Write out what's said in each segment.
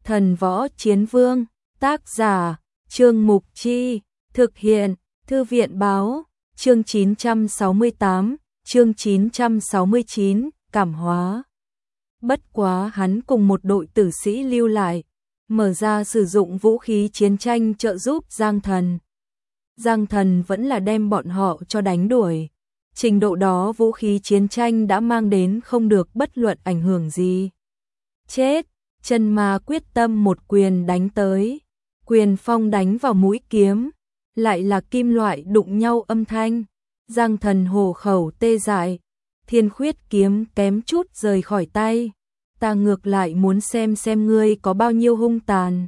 Thần Võ Chiến Vương, tác giả, Trương Mục Chi, thực hiện, Thư viện Báo, chương 968, chương 969, cảm hóa. Bất quá hắn cùng một đội tử sĩ lưu lại, mở ra sử dụng vũ khí chiến tranh trợ giúp Giang Thần. Giang Thần vẫn là đem bọn họ cho đánh đuổi. Trình độ đó vũ khí chiến tranh đã mang đến không được bất luận ảnh hưởng gì. Chết, chân ma quyết tâm một quyền đánh tới. Quyền phong đánh vào mũi kiếm, lại là kim loại đụng nhau âm thanh. Giang Thần hổ khẩu tê dại, Thiên Khuyết kiếm kém chút rời khỏi tay. Ta ngược lại muốn xem ngươi có bao nhiêu hung tàn.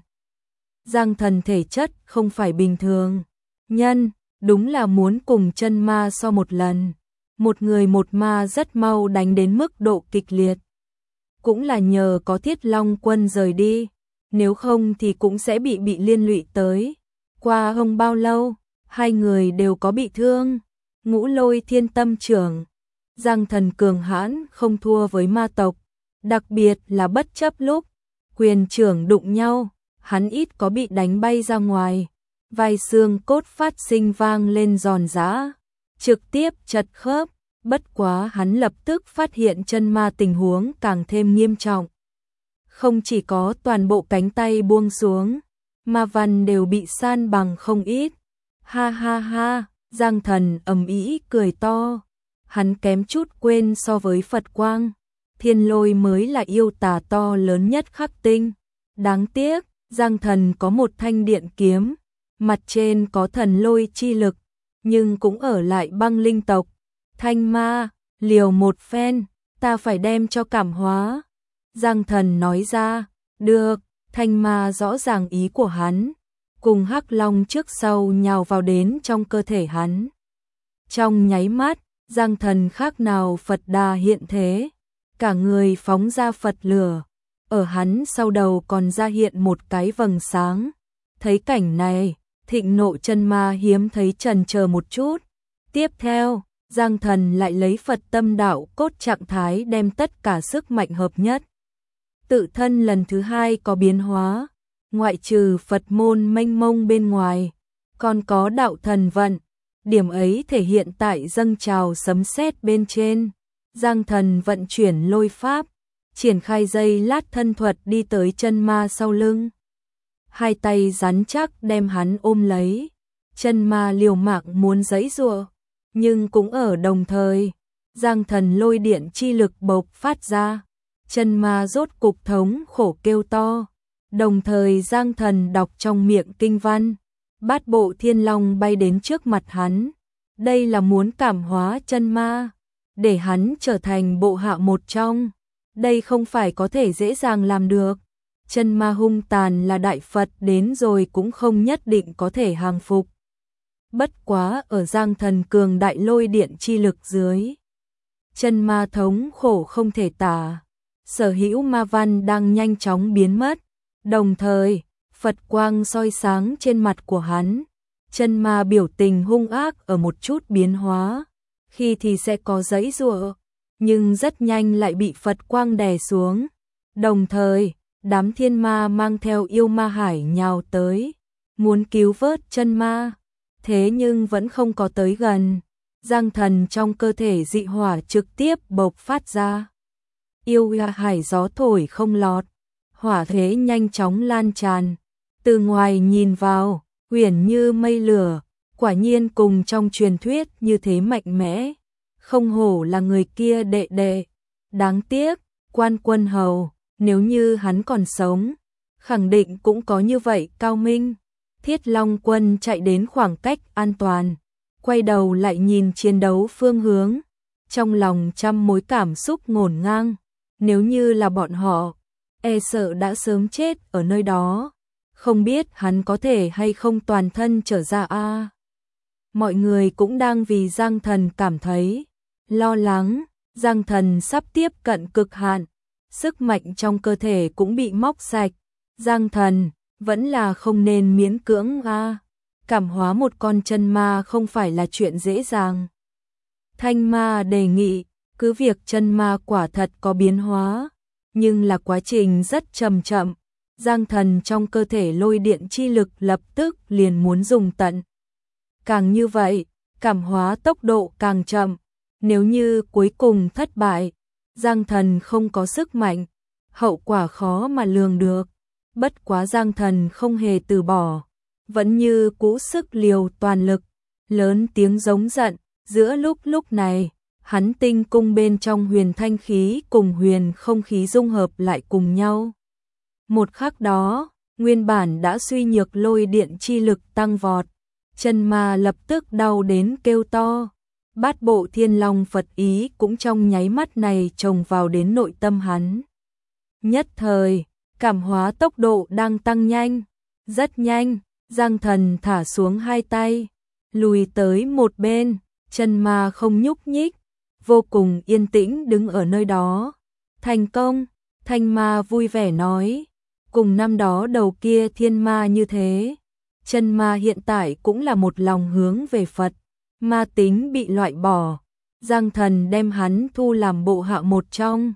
Giang Thần thể chất không phải bình thường. Nhân, đúng là muốn cùng chân ma so một lần. Một người một ma rất mau đánh đến mức độ kịch liệt. Cũng là nhờ có Thiết Long Quân rời đi, nếu không thì cũng sẽ bị liên lụy tới. Qua không bao lâu, hai người đều có bị thương. Ngũ Lôi Thiên Tâm Trưởng, Giang Thần cường hãn không thua với ma tộc, đặc biệt là bất chấp lúc quyền trưởng đụng nhau, hắn ít có bị đánh bay ra ngoài. Vai xương cốt phát sinh vang lên giòn giã, trực tiếp chật khớp. Bất quá hắn lập tức phát hiện chân ma tình huống càng thêm nghiêm trọng. Không chỉ có toàn bộ cánh tay buông xuống, ma văn đều bị san bằng không ít. Ha ha ha, Giang Thần ầm ĩ cười to. Hắn kém chút quên so với Phật Quang, Thiên Lôi mới là yêu tà to lớn nhất khắc tinh. Đáng tiếc, Giang Thần có một thanh điện kiếm, mặt trên có thần lôi chi lực, nhưng cũng ở lại băng linh tộc. Thanh ma, liều một phen, ta phải đem cho cảm hóa. Giang Thần nói ra, được, thanh ma rõ ràng ý của hắn, cùng hắc long trước sau nhào vào đến trong cơ thể hắn. Trong nháy mắt, Giang Thần khác nào Phật Đà hiện thế, cả người phóng ra Phật lửa, ở hắn sau đầu còn ra hiện một cái vầng sáng. Thấy cảnh này, thịnh nộ chân ma hiếm thấy chần chờ một chút. Tiếp theo, Giang Thần lại lấy Phật tâm đạo cốt trạng thái đem tất cả sức mạnh hợp nhất. Tự thân lần thứ hai có biến hóa, ngoại trừ Phật môn mênh mông bên ngoài, còn có đạo thần vận, điểm ấy thể hiện tại dâng trào sấm sét bên trên. Giang Thần vận chuyển lôi pháp, triển khai dây lát thân thuật đi tới chân ma sau lưng. Hai tay rắn chắc đem hắn ôm lấy, chân ma liều mạng muốn giãy giụa, nhưng cũng ở đồng thời, Giang Thần lôi điện chi lực bộc phát ra, chân ma rốt cục thống khổ kêu to. Đồng thời Giang Thần đọc trong miệng kinh văn, bát bộ thiên long bay đến trước mặt hắn. Đây là muốn cảm hóa chân ma, để hắn trở thành bộ hạ một trong. Đây không phải có thể dễ dàng làm được. Chân ma hung tàn là đại Phật đến rồi cũng không nhất định có thể hàng phục. Bất quá ở Giang Thần cường đại lôi điện chi lực dưới, chân ma thống khổ không thể tả. Sở hữu ma văn đang nhanh chóng biến mất, đồng thời Phật quang soi sáng trên mặt của hắn. Chân ma biểu tình hung ác ở một chút biến hóa, khi thì sẽ có giãy giụa, nhưng rất nhanh lại bị Phật quang đè xuống. Đồng thời, đám thiên ma mang theo yêu ma hải nhào tới, muốn cứu vớt chân ma, thế nhưng vẫn không có tới gần. Giang Thần trong cơ thể dị hỏa trực tiếp bộc phát ra. Yêu hải gió thổi không lọt, hỏa thế nhanh chóng lan tràn. Từ ngoài nhìn vào, huyền như mây lửa, quả nhiên cùng trong truyền thuyết như thế mạnh mẽ. Không hổ là người kia đệ đệ. Đáng tiếc, Quan Quân Hầu, nếu như hắn còn sống, khẳng định cũng có như vậy cao minh. Thiết Long Quân chạy đến khoảng cách an toàn, quay đầu lại nhìn chiến đấu phương hướng, trong lòng trăm mối cảm xúc ngổn ngang. Nếu như là bọn họ, e sợ đã sớm chết ở nơi đó. Không biết hắn có thể hay không toàn thân trở ra a. Mọi người cũng đang vì Giang Thần cảm thấy lo lắng. Giang Thần sắp tiếp cận cực hạn, sức mạnh trong cơ thể cũng bị móc sạch. Giang Thần vẫn là không nên miễn cưỡng a. Cảm hóa một con chân ma không phải là chuyện dễ dàng. Thanh ma đề nghị, cứ việc chân ma quả thật có biến hóa, nhưng là quá trình rất chậm chậm, Giang Thần trong cơ thể lôi điện chi lực lập tức liền muốn dùng tận. Càng như vậy, cảm hóa tốc độ càng chậm, nếu như cuối cùng thất bại, Giang Thần không có sức mạnh, hậu quả khó mà lường được. Bất quá Giang Thần không hề từ bỏ, vẫn như cũ sức liều toàn lực, lớn tiếng giống giận. Giữa lúc này, hắn tinh cung bên trong huyền thanh khí cùng huyền không khí dung hợp lại cùng nhau. Một khắc đó, nguyên bản đã suy nhược lôi điện chi lực tăng vọt, chân ma lập tức đau đến kêu to. Bát bộ thiên long Phật ý cũng trong nháy mắt này trồng vào đến nội tâm hắn. Nhất thời, cảm hóa tốc độ đang tăng nhanh, rất nhanh, Giang Thần thả xuống hai tay, lùi tới một bên, chân ma không nhúc nhích, vô cùng yên tĩnh đứng ở nơi đó. Thành công, thanh ma vui vẻ nói, cùng năm đó đầu kia thiên ma như thế, chân ma hiện tại cũng là một lòng hướng về Phật, ma tính bị loại bỏ. Giang Thần đem hắn thu làm bộ hạ một trong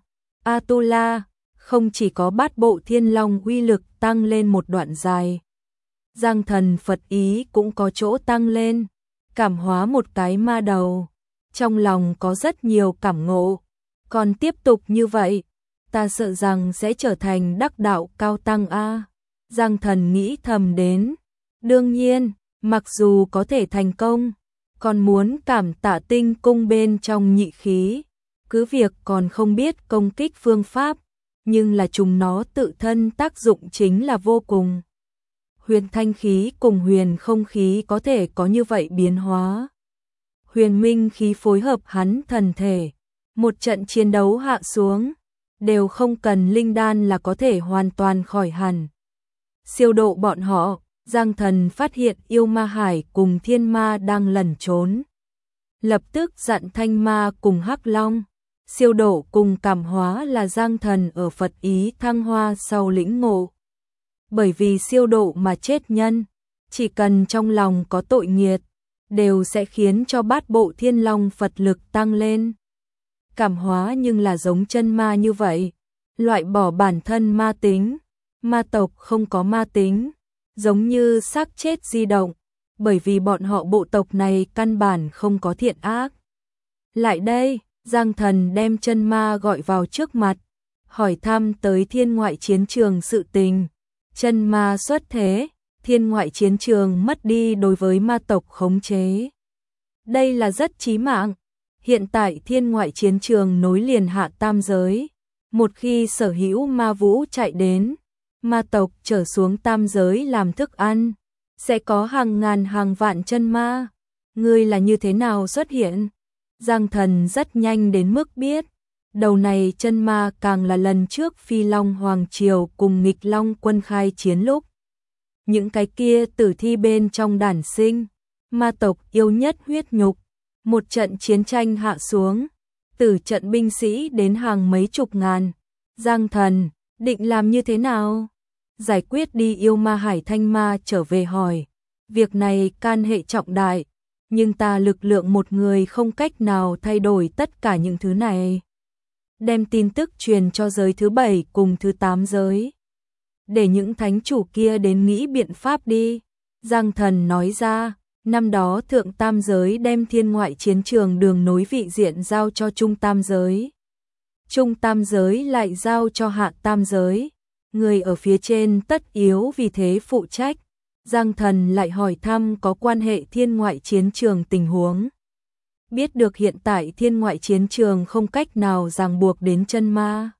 Atula, không chỉ có bát bộ thiên long uy lực tăng lên một đoạn dài, Giang Thần Phật ý cũng có chỗ tăng lên, cảm hóa một cái ma đầu, trong lòng có rất nhiều cảm ngộ, còn tiếp tục như vậy, ta sợ rằng sẽ trở thành đắc đạo cao tăng a. Giang Thần nghĩ thầm đến, đương nhiên, mặc dù có thể thành công, còn muốn cảm tạ tinh cung bên trong nhị khí, cứ việc còn không biết công kích phương pháp, nhưng là chúng nó tự thân tác dụng chính là vô cùng. Huyền thanh khí cùng huyền không khí có thể có như vậy biến hóa. Huyền minh khí phối hợp hắn thần thể, một trận chiến đấu hạ xuống, đều không cần linh đan là có thể hoàn toàn khỏi hẳn. Siêu độ bọn họ, Giang Thần phát hiện yêu ma hải cùng thiên ma đang lẩn trốn. Lập tức dặn thanh ma cùng hắc long, siêu độ cùng cảm hóa là Giang Thần ở Phật ý thăng hoa sau lĩnh ngộ. Bởi vì siêu độ mà chết nhân, chỉ cần trong lòng có tội nghiệt, đều sẽ khiến cho bát bộ thiên long Phật lực tăng lên. Cảm hóa nhưng là giống chân ma như vậy, loại bỏ bản thân ma tính, ma tộc không có ma tính, giống như xác chết di động, bởi vì bọn họ bộ tộc này căn bản không có thiện ác. Lại đây, Giang Thần đem chân ma gọi vào trước mặt, hỏi thăm tới thiên ngoại chiến trường sự tình. Chân ma xuất thế, thiên ngoại chiến trường mất đi đối với ma tộc khống chế. Đây là rất chí mạng. Hiện tại thiên ngoại chiến trường nối liền hạ tam giới. Một khi sở hữu ma vũ chạy đến, ma tộc trở xuống tam giới làm thức ăn, sẽ có hàng ngàn hàng vạn chân ma. Ngươi là như thế nào xuất hiện? Giang Thần rất nhanh đến mức biết. Đầu này chân ma càng là lần trước Phi Long Hoàng Triều cùng nghịch Long quân khai chiến lúc. Những cái kia tử thi bên trong đản sinh, ma tộc yêu nhất huyết nhục. Một trận chiến tranh hạ xuống, tử trận binh sĩ đến hàng mấy chục ngàn. Giang Thần, định làm như thế nào? Giải quyết đi yêu ma hải thanh ma trở về hỏi. Việc này can hệ trọng đại, nhưng ta lực lượng một người không cách nào thay đổi tất cả những thứ này. Đem tin tức truyền cho giới thứ 7 cùng thứ 8 giới. Để những thánh chủ kia đến nghĩ biện pháp đi. Giang Thần nói ra, năm đó thượng tam giới đem thiên ngoại chiến trường đường nối vị diện giao cho trung tam giới. Trung tam giới lại giao cho hạ tam giới. Người ở phía trên tất yếu vì thế phụ trách. Giang Thần lại hỏi thăm có quan hệ thiên ngoại chiến trường tình huống. Biết được hiện tại thiên ngoại chiến trường không cách nào ràng buộc đến chân ma.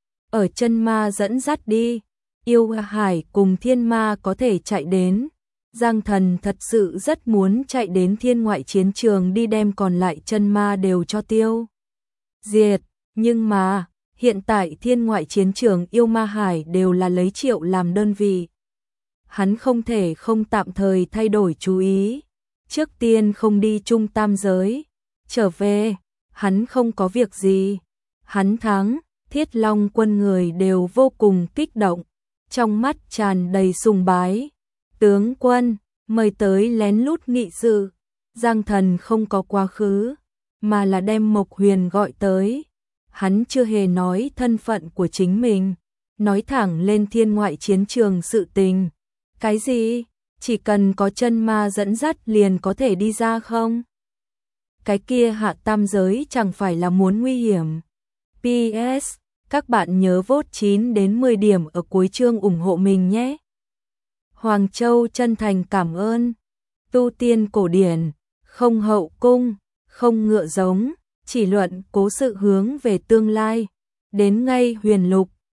Ở chân ma dẫn dắt đi, yêu hải cùng thiên ma có thể chạy đến. Giang Thần thật sự rất muốn chạy đến thiên ngoại chiến trường đi đem còn lại chân ma đều cho tiêu diệt, nhưng mà hiện tại thiên ngoại chiến trường yêu ma hải đều là lấy triệu làm đơn vị. Hắn không thể không tạm thời thay đổi chú ý, trước tiên không đi trung tam giới, trở về, hắn không có việc gì. Hắn thắng, Thiết Long quân người đều vô cùng kích động, trong mắt tràn đầy sùng bái. Tướng quân, mời tới lén lút nghị sự. Giang Thần không có quá khứ, mà là đem Mộc Huyền gọi tới. Hắn chưa hề nói thân phận của chính mình, nói thẳng lên thiên ngoại chiến trường sự tình. Cái gì? Chỉ cần có chân ma dẫn dắt liền có thể đi ra không? Cái kia hạ tam giới chẳng phải là muốn nguy hiểm. PS, các bạn nhớ vote 9 đến 10 điểm ở cuối chương ủng hộ mình nhé. Hoàng Châu chân thành cảm ơn. Tu tiên cổ điển, không hậu cung, không ngựa giống, chỉ luận cố sự hướng về tương lai. Đến ngay huyền lục,